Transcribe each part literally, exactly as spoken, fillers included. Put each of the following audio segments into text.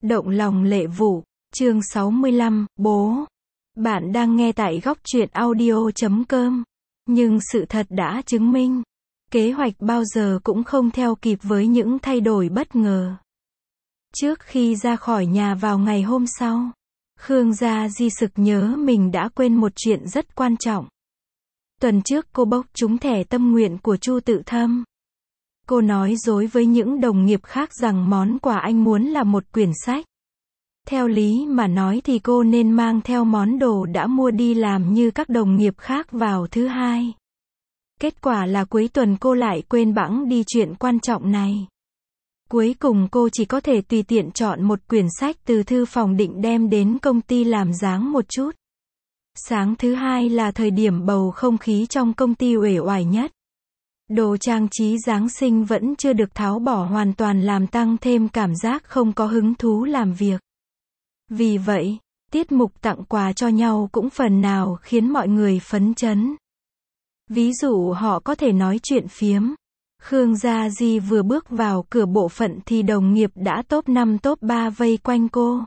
Động lòng lệ vụ, chương sáu mươi lăm, bố. Bạn đang nghe tại góc truyện audio chấm com. Nhưng sự thật đã chứng minh, kế hoạch bao giờ cũng không theo kịp với những thay đổi bất ngờ. Trước khi ra khỏi nhà vào ngày hôm sau, Khương Gia Di sực nhớ mình đã quên một chuyện rất quan trọng. Tuần trước cô bốc trúng thẻ tâm nguyện của Chu Tự Thâm. Cô nói dối với những đồng nghiệp khác rằng món quà anh muốn là một quyển sách. Theo lý mà nói thì cô nên mang theo món đồ đã mua đi làm như các đồng nghiệp khác vào thứ hai. Kết quả là cuối tuần cô lại quên bẵng đi chuyện quan trọng này. Cuối cùng cô chỉ có thể tùy tiện chọn một quyển sách từ thư phòng định đem đến công ty làm dáng một chút. Sáng thứ hai là thời điểm bầu không khí trong công ty uể oải nhất. Đồ trang trí Giáng sinh vẫn chưa được tháo bỏ hoàn toàn làm tăng thêm cảm giác không có hứng thú làm việc. Vì vậy, tiết mục tặng quà cho nhau cũng phần nào khiến mọi người phấn chấn. Ví dụ họ có thể nói chuyện phiếm. Khương Gia Di vừa bước vào cửa bộ phận thì đồng nghiệp đã top năm top ba vây quanh cô.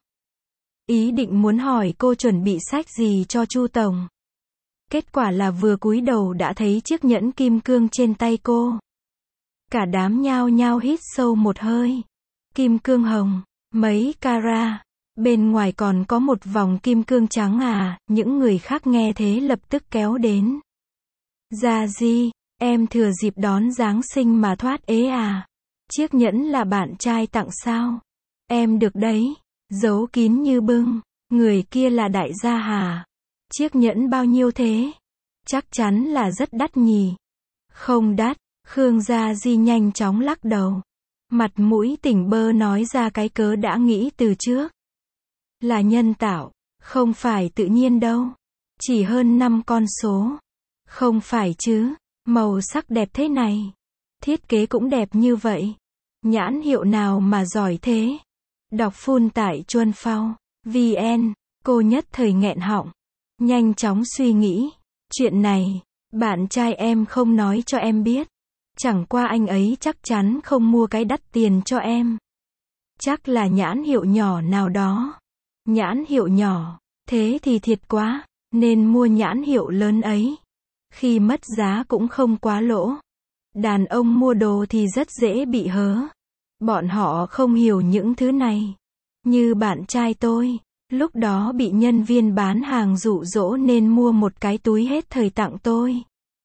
Ý định muốn hỏi cô chuẩn bị sách gì cho Chu Tổng. Kết quả là vừa cúi đầu đã thấy chiếc nhẫn kim cương trên tay cô. Cả đám nhao nhao hít sâu một hơi. Kim cương hồng, mấy carat, bên ngoài còn có một vòng kim cương trắng à, những người khác nghe thế lập tức kéo đến. Gia Di, em thừa dịp đón Giáng sinh mà thoát ế à? Chiếc nhẫn là bạn trai tặng sao? Em được đấy, giấu kín như bưng, người kia là đại gia hả? Chiếc nhẫn bao nhiêu thế? Chắc chắn là rất đắt nhỉ. Không đắt, Khương Gia Di nhanh chóng lắc đầu. Mặt mũi tỉnh bơ nói ra cái cớ đã nghĩ từ trước. Là nhân tạo, không phải tự nhiên đâu. Chỉ hơn năm con số. Không phải chứ, màu sắc đẹp thế này. Thiết kế cũng đẹp như vậy. Nhãn hiệu nào mà giỏi thế? Đọc full tại Chuân Phao, vn, cô nhất thời nghẹn họng. Nhanh chóng suy nghĩ, chuyện này, bạn trai em không nói cho em biết. Chẳng qua anh ấy chắc chắn không mua cái đắt tiền cho em. Chắc là nhãn hiệu nhỏ nào đó. Nhãn hiệu nhỏ, thế thì thiệt quá, nên mua nhãn hiệu lớn ấy. Khi mất giá cũng không quá lỗ. Đàn ông mua đồ thì rất dễ bị hớ. Bọn họ không hiểu những thứ này. Như bạn trai tôi. Lúc đó bị nhân viên bán hàng dụ dỗ nên mua một cái túi hết thời tặng tôi.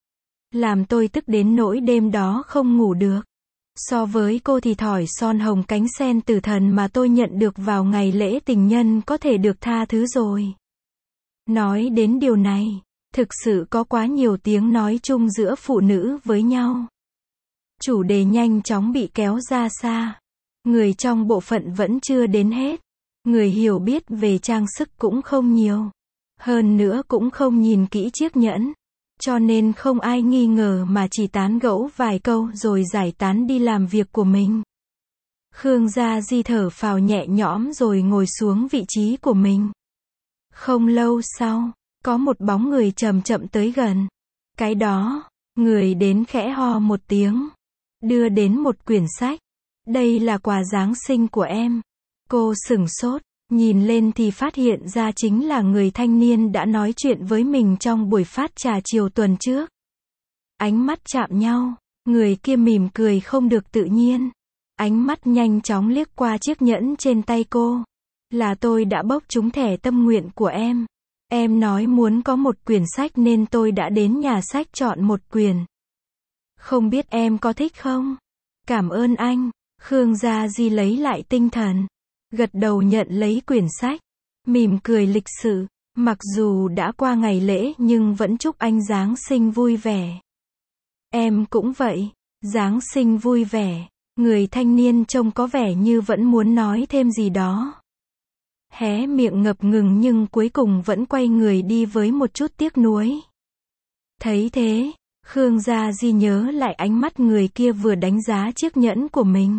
Làm tôi tức đến nỗi đêm đó không ngủ được. So với cô thì thỏi son hồng cánh sen tử thần mà tôi nhận được vào ngày lễ tình nhân có thể được tha thứ rồi. Nói đến điều này, thực sự có quá nhiều tiếng nói chung giữa phụ nữ với nhau. Chủ đề nhanh chóng bị kéo ra xa. Người trong bộ phận vẫn chưa đến hết. Người hiểu biết về trang sức cũng không nhiều. Hơn nữa cũng không nhìn kỹ chiếc nhẫn. Cho nên không ai nghi ngờ mà chỉ tán gẫu vài câu rồi giải tán đi làm việc của mình. Khương Gia Di thở phào nhẹ nhõm rồi ngồi xuống vị trí của mình. Không lâu sau, có một bóng người chậm chậm tới gần. Cái đó, người đến khẽ ho một tiếng. Đưa đến một quyển sách. Đây là quà Giáng sinh của em. Cô sửng sốt, nhìn lên thì phát hiện ra chính là người thanh niên đã nói chuyện với mình trong buổi phát trà chiều tuần trước. Ánh mắt chạm nhau, người kia mỉm cười không được tự nhiên. Ánh mắt nhanh chóng liếc qua chiếc nhẫn trên tay cô. Là tôi đã bốc trúng thẻ tâm nguyện của em. Em nói muốn có một quyển sách nên tôi đã đến nhà sách chọn một quyển. Không biết em có thích không? Cảm ơn anh. Khương Gia Di lấy lại tinh thần. Gật đầu nhận lấy quyển sách. Mỉm cười lịch sự. Mặc dù đã qua ngày lễ nhưng vẫn chúc anh Giáng sinh vui vẻ. Em cũng vậy. Giáng sinh vui vẻ. Người thanh niên trông có vẻ như vẫn muốn nói thêm gì đó. Hé miệng ngập ngừng nhưng cuối cùng vẫn quay người đi với một chút tiếc nuối. Thấy thế, Khương Gia Di nhớ lại ánh mắt người kia vừa đánh giá chiếc nhẫn của mình.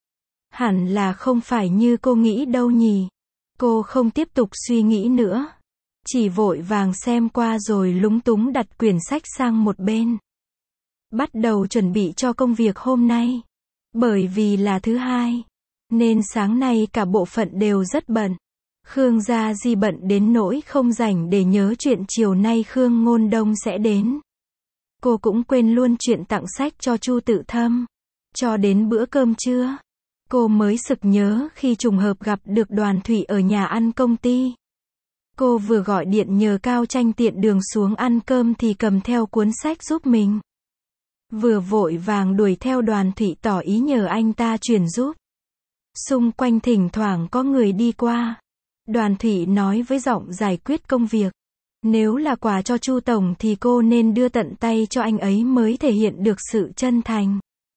Hẳn là không phải như cô nghĩ đâu nhỉ. Cô không tiếp tục suy nghĩ nữa. Chỉ vội vàng xem qua rồi lúng túng đặt quyển sách sang một bên. Bắt đầu chuẩn bị cho công việc hôm nay. Bởi vì là thứ hai, nên sáng nay cả bộ phận đều rất bận. Khương Gia Di bận đến nỗi không rảnh để nhớ chuyện chiều nay Khương Ngôn Đông sẽ đến. Cô cũng quên luôn chuyện tặng sách cho Chu Tự Thâm. Cho đến bữa cơm trưa, cô mới sực nhớ khi trùng hợp gặp được Đoàn Thụy ở nhà ăn công ty. Cô vừa gọi điện nhờ Cao Tranh tiện đường xuống ăn cơm thì cầm theo cuốn sách giúp mình. Vừa vội vàng đuổi theo Đoàn Thụy tỏ ý nhờ anh ta chuyển giúp. Xung quanh thỉnh thoảng có người đi qua. Đoàn Thụy nói với giọng giải quyết công việc. Nếu là quà cho Chu Tổng thì cô nên đưa tận tay cho anh ấy mới thể hiện được sự chân thành.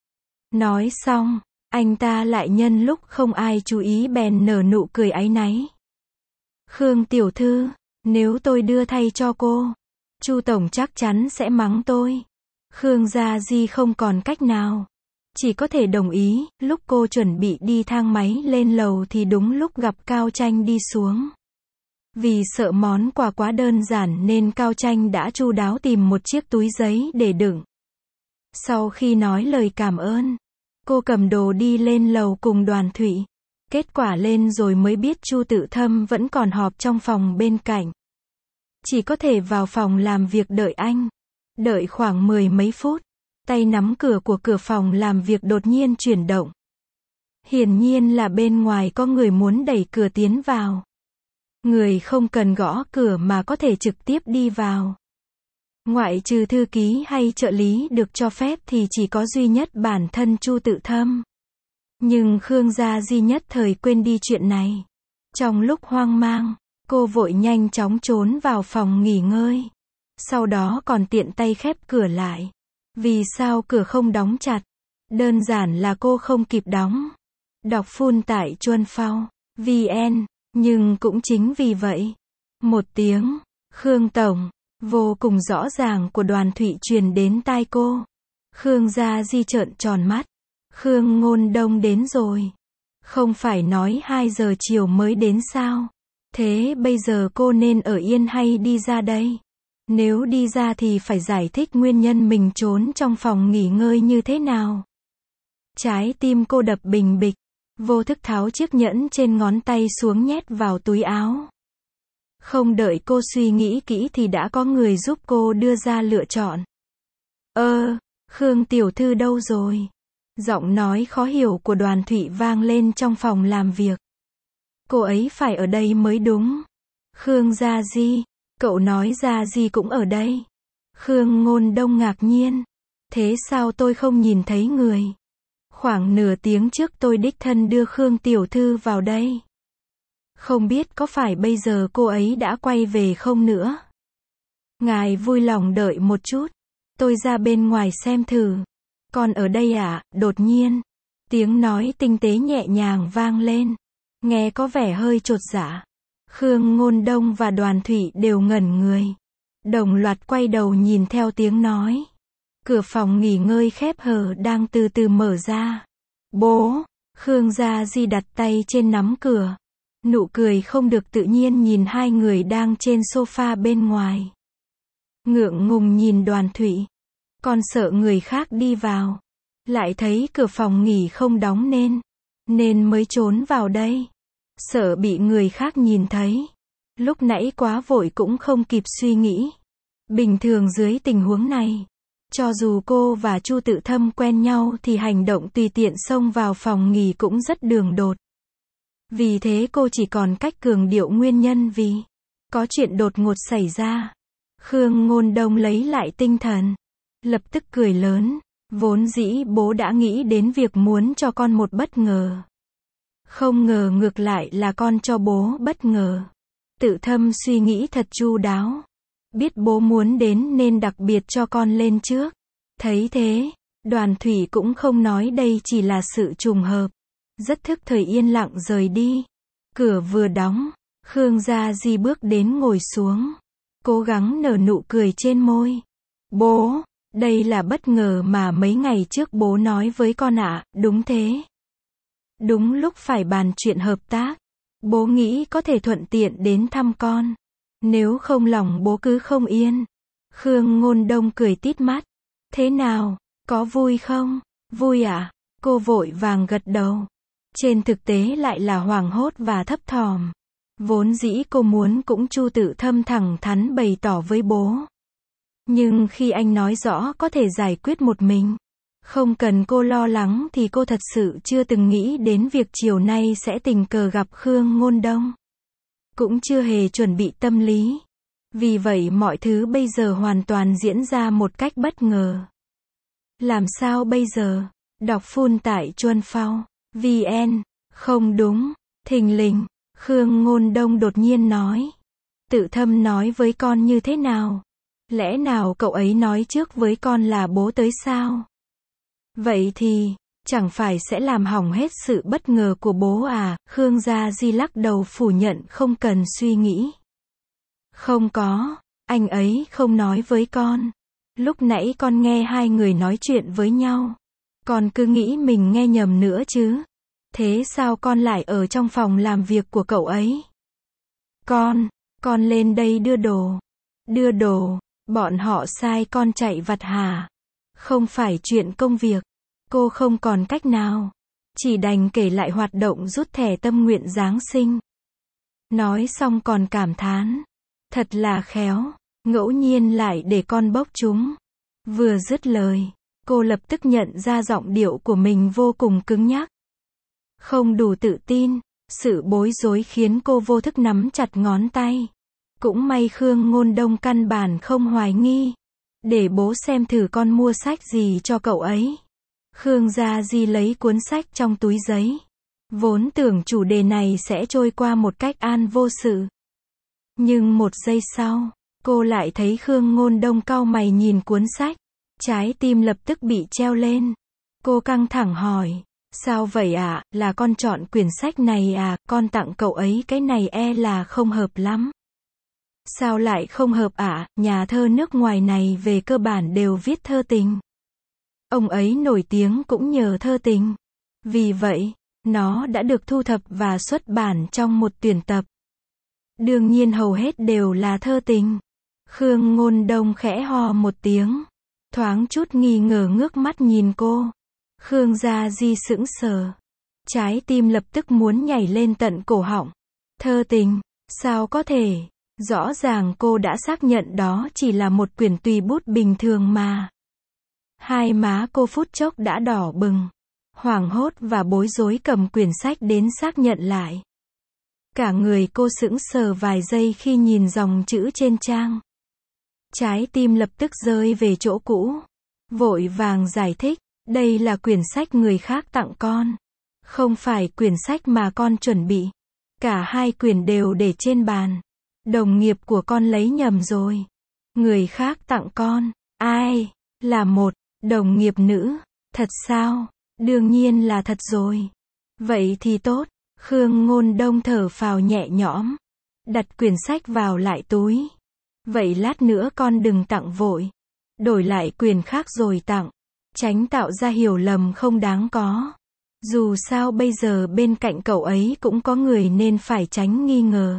Nói xong, anh ta lại nhân lúc không ai chú ý bèn nở nụ cười áy náy. Khương tiểu thư, nếu tôi đưa thay cho cô, Chu Tổng chắc chắn sẽ mắng tôi. Khương Gia Di không còn cách nào. Chỉ có thể đồng ý. Lúc cô chuẩn bị đi thang máy lên lầu thì đúng lúc gặp Cao Tranh đi xuống. Vì sợ món quà quá đơn giản nên Cao Tranh đã chu đáo tìm một chiếc túi giấy để đựng. Sau khi nói lời cảm ơn, cô cầm đồ đi lên lầu cùng Đoàn Thụy. Kết quả lên rồi mới biết Chu Tự Thâm vẫn còn họp trong phòng bên cạnh. Chỉ có thể vào phòng làm việc đợi anh. Đợi khoảng mười mấy phút, tay nắm cửa của cửa phòng làm việc đột nhiên chuyển động. Hiển nhiên là bên ngoài có người muốn đẩy cửa tiến vào. Người không cần gõ cửa mà có thể trực tiếp đi vào. Ngoại trừ thư ký hay trợ lý được cho phép thì chỉ có duy nhất bản thân Chu Tự Thâm. Nhưng Khương Gia Di nhất thời quên đi chuyện này. Trong lúc hoang mang, cô vội nhanh chóng trốn vào phòng nghỉ ngơi. Sau đó còn tiện tay khép cửa lại. Vì sao cửa không đóng chặt? Đơn giản là cô không kịp đóng. Đọc full tại chuan phao chấm vn. Nhưng cũng chính vì vậy, một tiếng Khương Tổng vô cùng rõ ràng của Đoàn Thụy truyền đến tai cô. Khương Gia Di trợn tròn mắt. Khương Ngôn Đông đến rồi. Không phải nói hai giờ chiều mới đến sao? Thế bây giờ cô nên ở yên hay đi ra đây? Nếu đi ra thì phải giải thích nguyên nhân mình trốn trong phòng nghỉ ngơi như thế nào. Trái tim cô đập bình bịch. Vô thức tháo chiếc nhẫn trên ngón tay xuống nhét vào túi áo. Không đợi cô suy nghĩ kỹ thì đã có người giúp cô đưa ra lựa chọn. Ơ, Khương tiểu thư đâu rồi? Giọng nói khó hiểu của Đoàn Thụy vang lên trong phòng làm việc. Cô ấy phải ở đây mới đúng. Khương Gia Di, cậu nói Gia Di cũng ở đây. Khương Ngôn Đông ngạc nhiên. Thế sao tôi không nhìn thấy người? Khoảng nửa tiếng trước tôi đích thân đưa Khương tiểu thư vào đây. Không biết có phải bây giờ cô ấy đã quay về không nữa? Ngài vui lòng đợi một chút. Tôi ra bên ngoài xem thử. Còn ở đây à? Đột nhiên, tiếng nói tinh tế nhẹ nhàng vang lên. Nghe có vẻ hơi chột dạ. Khương Ngôn Đông và Đoàn Thụy đều ngẩn người. Đồng loạt quay đầu nhìn theo tiếng nói. Cửa phòng nghỉ ngơi khép hờ đang từ từ mở ra. Bố! Khương Gia Di đặt tay trên nắm cửa. Nụ cười không được tự nhiên nhìn hai người đang trên sofa bên ngoài. Ngượng ngùng nhìn Đoàn Thụy. Còn sợ người khác đi vào. Lại thấy cửa phòng nghỉ không đóng nên. Nên mới trốn vào đây. Sợ bị người khác nhìn thấy. Lúc nãy quá vội cũng không kịp suy nghĩ. Bình thường dưới tình huống này, cho dù cô và Chu Tự Thâm quen nhau thì hành động tùy tiện xông vào phòng nghỉ cũng rất đường đột. Vì thế cô chỉ còn cách cường điệu nguyên nhân vì có chuyện đột ngột xảy ra. Khương Ngôn Đông lấy lại tinh thần. Lập tức cười lớn. Vốn dĩ bố đã nghĩ đến việc muốn cho con một bất ngờ. Không ngờ ngược lại là con cho bố bất ngờ. Tự Thâm suy nghĩ thật chu đáo. Biết bố muốn đến nên đặc biệt cho con lên trước. Thấy thế, Đoàn Thụy cũng không nói đây chỉ là sự trùng hợp. Rất thức thời yên lặng rời đi. Cửa vừa đóng, Khương Gia Di bước đến ngồi xuống. Cố gắng nở nụ cười trên môi. Bố, đây là bất ngờ mà mấy ngày trước bố nói với con ạ, đúng thế. Đúng lúc phải bàn chuyện hợp tác. Bố nghĩ có thể thuận tiện đến thăm con. Nếu không lòng bố cứ không yên. Khương Ngôn Đông cười tít mắt. Thế nào, có vui không? Vui ạ. À? Cô vội vàng gật đầu. trên thực tế lại là hoảng hốt và thấp thỏm. Vốn dĩ cô muốn cũng Chu Tự Thâm thẳng thắn bày tỏ với bố. Nhưng khi anh nói rõ có thể giải quyết một mình, không cần cô lo lắng thì cô thật sự chưa từng nghĩ đến việc chiều nay sẽ tình cờ gặp Khương Ngôn Đông. Cũng chưa hề chuẩn bị tâm lý. Vì vậy mọi thứ bây giờ hoàn toàn diễn ra một cách bất ngờ. Làm sao bây giờ? Đọc full tại Chuân Phao. vn. Không đúng. Thình lình, Khương Ngôn Đông đột nhiên nói. Tự Thâm nói với con như thế nào? Lẽ nào cậu ấy nói trước với con là bố tới sao? Vậy thì, chẳng phải sẽ làm hỏng hết sự bất ngờ của bố à? Khương Gia Di lắc đầu phủ nhận không cần suy nghĩ. Không có, anh ấy không nói với con. Lúc nãy con nghe hai người nói chuyện với nhau. Con cứ nghĩ mình nghe nhầm nữa chứ. Thế sao con lại ở trong phòng làm việc của cậu ấy? Con, con lên đây đưa đồ. Đưa đồ, bọn họ sai con chạy vặt hả? Không phải chuyện công việc. Cô không còn cách nào. Chỉ đành kể lại hoạt động rút thẻ tâm nguyện Giáng sinh. Nói xong còn cảm thán. Thật là khéo, ngẫu nhiên lại để con bốc chúng. Vừa dứt lời, cô lập tức nhận ra giọng điệu của mình vô cùng cứng nhắc. Không đủ tự tin, sự bối rối khiến cô vô thức nắm chặt ngón tay. Cũng may Khương Ngôn Đông căn bản không hoài nghi. Để bố xem thử con mua sách gì cho cậu ấy. Khương Gia Di lấy cuốn sách trong túi giấy. Vốn tưởng chủ đề này sẽ trôi qua một cách an vô sự. Nhưng một giây sau, cô lại thấy Khương Ngôn Đông cau mày nhìn cuốn sách. Trái tim lập tức bị treo lên. Cô căng thẳng hỏi. Sao vậy ạ? À? Là con chọn quyển sách này à? Con tặng cậu ấy cái này e là không hợp lắm. Sao lại không hợp ạ? À? Nhà thơ nước ngoài này về cơ bản đều viết thơ tình. Ông ấy nổi tiếng cũng nhờ thơ tình. Vì vậy, nó đã được thu thập và xuất bản trong một tuyển tập. Đương nhiên hầu hết đều là thơ tình. Khương Ngôn Đông khẽ ho một tiếng. Thoáng chút nghi ngờ ngước mắt nhìn cô. Khương Gia Di sững sờ. Trái tim lập tức muốn nhảy lên tận cổ họng. Thơ tình, sao có thể? Rõ ràng cô đã xác nhận đó chỉ là một quyển tùy bút bình thường mà. Hai má cô phút chốc đã đỏ bừng. Hoảng hốt và bối rối cầm quyển sách đến xác nhận lại. Cả người cô sững sờ vài giây khi nhìn dòng chữ trên trang. Trái tim lập tức rơi về chỗ cũ. Vội vàng giải thích, đây là quyển sách người khác tặng con. Không phải quyển sách mà con chuẩn bị. Cả hai quyển đều để trên bàn. Đồng nghiệp của con lấy nhầm rồi. Người khác tặng con. Ai? Là một đồng nghiệp nữ. Thật sao? Đương nhiên là thật rồi. Vậy thì tốt. Khương Ngôn Đông thở phào nhẹ nhõm. Đặt quyển sách vào lại túi. Vậy lát nữa con đừng tặng vội. Đổi lại quyển khác rồi tặng. Tránh tạo ra hiểu lầm không đáng có. Dù sao bây giờ bên cạnh cậu ấy cũng có người nên phải tránh nghi ngờ.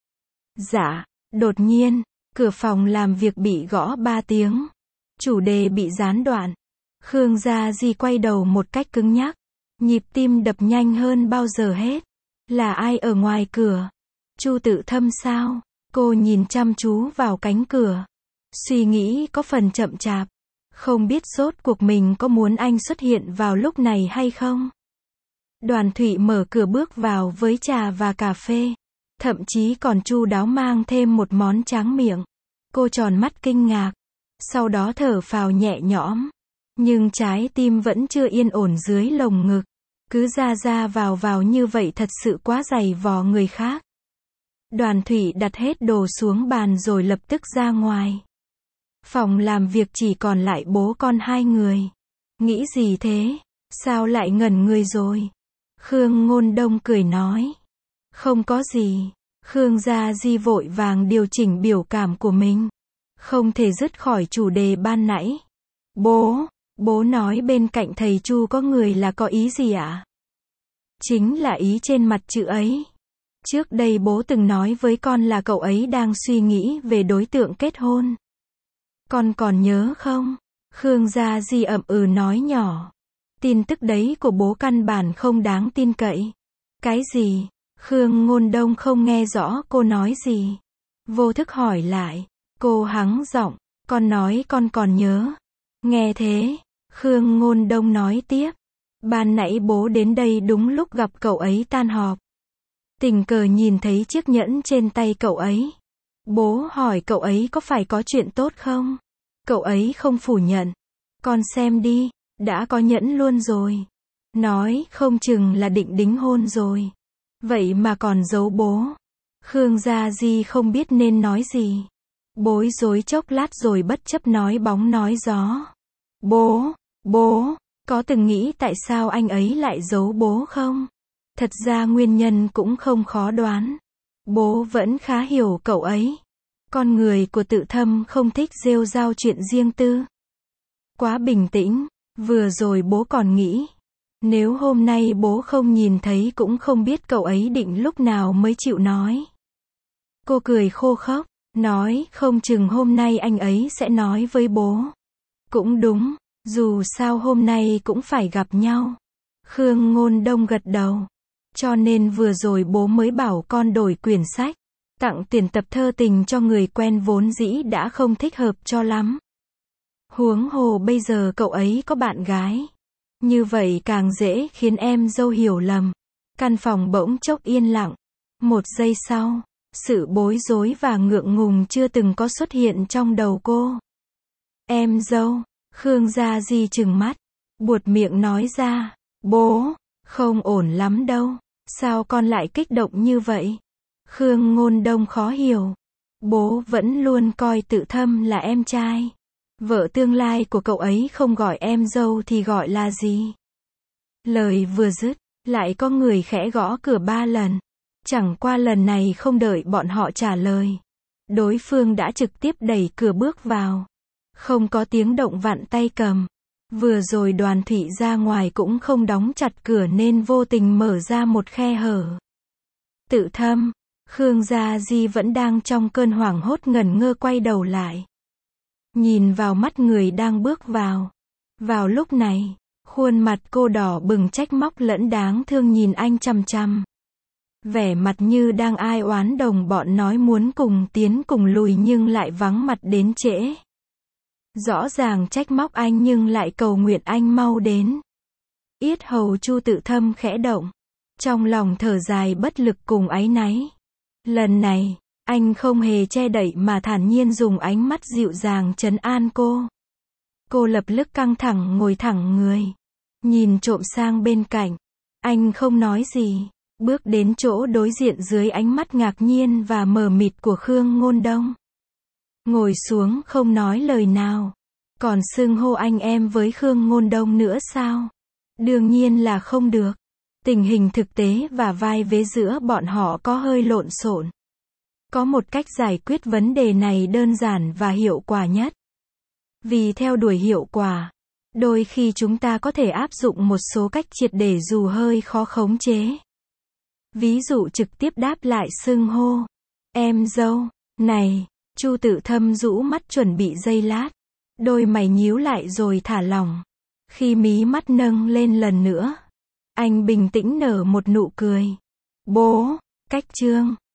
Dạ, đột nhiên, cửa phòng làm việc bị gõ ba tiếng. Chủ đề bị gián đoạn. Khương Gia Di quay đầu một cách cứng nhắc. Nhịp tim đập nhanh hơn bao giờ hết. Là ai ở ngoài cửa? Chu Tự Thâm sao? Cô nhìn chăm chú vào cánh cửa. Suy nghĩ có phần chậm chạp. Không biết rốt cuộc mình có muốn anh xuất hiện vào lúc này hay không? Đoàn Thụy mở cửa bước vào với trà và cà phê. Thậm chí còn chu đáo mang thêm một món tráng miệng. Cô tròn mắt kinh ngạc. Sau đó thở phào nhẹ nhõm. Nhưng trái tim vẫn chưa yên ổn dưới lồng ngực. Cứ ra ra vào vào như vậy thật sự quá dày vò người khác. Đoàn Thụy đặt hết đồ xuống bàn rồi lập tức ra ngoài. Phòng làm việc chỉ còn lại bố con hai người. Nghĩ gì thế? Sao lại ngẩn người rồi? Khương Ngôn Đông cười nói. Không có gì. Khương Gia Di vội vàng điều chỉnh biểu cảm của mình. Không thể dứt khỏi chủ đề ban nãy. Bố, bố nói bên cạnh thầy Chu có người là có ý gì ạ? À? Chính là ý trên mặt chữ ấy. Trước đây bố từng nói với con là cậu ấy đang suy nghĩ về đối tượng kết hôn. Con còn nhớ không? Khương Gia Di ậm ừ nói nhỏ. Tin tức đấy của bố căn bản không đáng tin cậy. Cái gì? Khương Ngôn Đông không nghe rõ cô nói gì. Vô thức hỏi lại. Cô hắng giọng. Con nói con còn nhớ. Nghe thế, Khương Ngôn Đông nói tiếp. Ban nãy bố đến đây đúng lúc gặp cậu ấy tan họp. Tình cờ nhìn thấy chiếc nhẫn trên tay cậu ấy. Bố hỏi cậu ấy có phải có chuyện tốt không? Cậu ấy không phủ nhận. Con xem đi, đã có nhẫn luôn rồi. Nói không chừng là định đính hôn rồi. Vậy mà còn giấu bố. Khương Gia Di không biết nên nói gì. Bối rối chốc lát rồi bất chấp nói bóng nói gió. Bố, bố, có từng nghĩ tại sao anh ấy lại giấu bố không? Thật ra nguyên nhân cũng không khó đoán. Bố vẫn khá hiểu cậu ấy. Con người của Tự Thâm không thích rêu rao chuyện riêng tư. Quá bình tĩnh, vừa rồi bố còn nghĩ. Nếu hôm nay bố không nhìn thấy cũng không biết cậu ấy định lúc nào mới chịu nói. Cô cười khô khốc, nói không chừng hôm nay anh ấy sẽ nói với bố. Cũng đúng, dù sao hôm nay cũng phải gặp nhau. Khương Ngôn Đông gật đầu. Cho nên vừa rồi bố mới bảo con đổi quyển sách. Tặng tiền tập thơ tình cho người quen vốn dĩ đã không thích hợp cho lắm. Huống hồ bây giờ cậu ấy có bạn gái. Như vậy càng dễ khiến em dâu hiểu lầm. Căn phòng bỗng chốc yên lặng. Một giây sau, sự bối rối và ngượng ngùng chưa từng có xuất hiện trong đầu cô. Em dâu, Khương Gia Di trừng mắt, buột miệng nói ra, bố, không ổn lắm đâu, sao con lại kích động như vậy? Khương Ngôn Đông khó hiểu, bố vẫn luôn coi Tự Thâm là em trai. Vợ tương lai của cậu ấy không gọi em dâu thì gọi là gì? Lời vừa dứt, lại có người khẽ gõ cửa ba lần. Chẳng qua lần này không đợi bọn họ trả lời. Đối phương đã trực tiếp đẩy cửa bước vào. Không có tiếng động vặn tay cầm. Vừa rồi Đoàn Thụy ra ngoài cũng không đóng chặt cửa nên vô tình mở ra một khe hở. Tự Thâm, Khương Gia Di vẫn đang trong cơn hoảng hốt ngẩn ngơ quay đầu lại. Nhìn vào mắt người đang bước vào. Vào lúc này, khuôn mặt cô đỏ bừng trách móc lẫn đáng thương nhìn anh chằm chằm. Vẻ mặt như đang ai oán đồng bọn nói muốn cùng tiến cùng lùi nhưng lại vắng mặt đến trễ. Rõ ràng trách móc anh nhưng lại cầu nguyện anh mau đến. Yết hầu Chu Tự Thâm khẽ động. Trong lòng thở dài bất lực cùng áy náy. Lần này, anh không hề che đậy mà thản nhiên dùng ánh mắt dịu dàng trấn an cô. Cô lập tức căng thẳng ngồi thẳng người. Nhìn trộm sang bên cạnh. Anh không nói gì. Bước đến chỗ đối diện dưới ánh mắt ngạc nhiên và mờ mịt của Khương Ngôn Đông. Ngồi xuống không nói lời nào. Còn xưng hô anh em với Khương Ngôn Đông nữa sao? Đương nhiên là không được. Tình hình thực tế và vai vế giữa bọn họ có hơi lộn xộn. Có một cách giải quyết vấn đề này đơn giản và hiệu quả nhất. Vì theo đuổi hiệu quả, đôi khi chúng ta có thể áp dụng một số cách triệt để dù hơi khó khống chế. Ví dụ trực tiếp đáp lại xưng hô. Em dâu, này, Chu Tự Thâm rũ mắt chuẩn bị giây lát. Đôi mày nhíu lại rồi thả lỏng. Khi mí mắt nâng lên lần nữa, anh bình tĩnh nở một nụ cười. Bố, cách chương.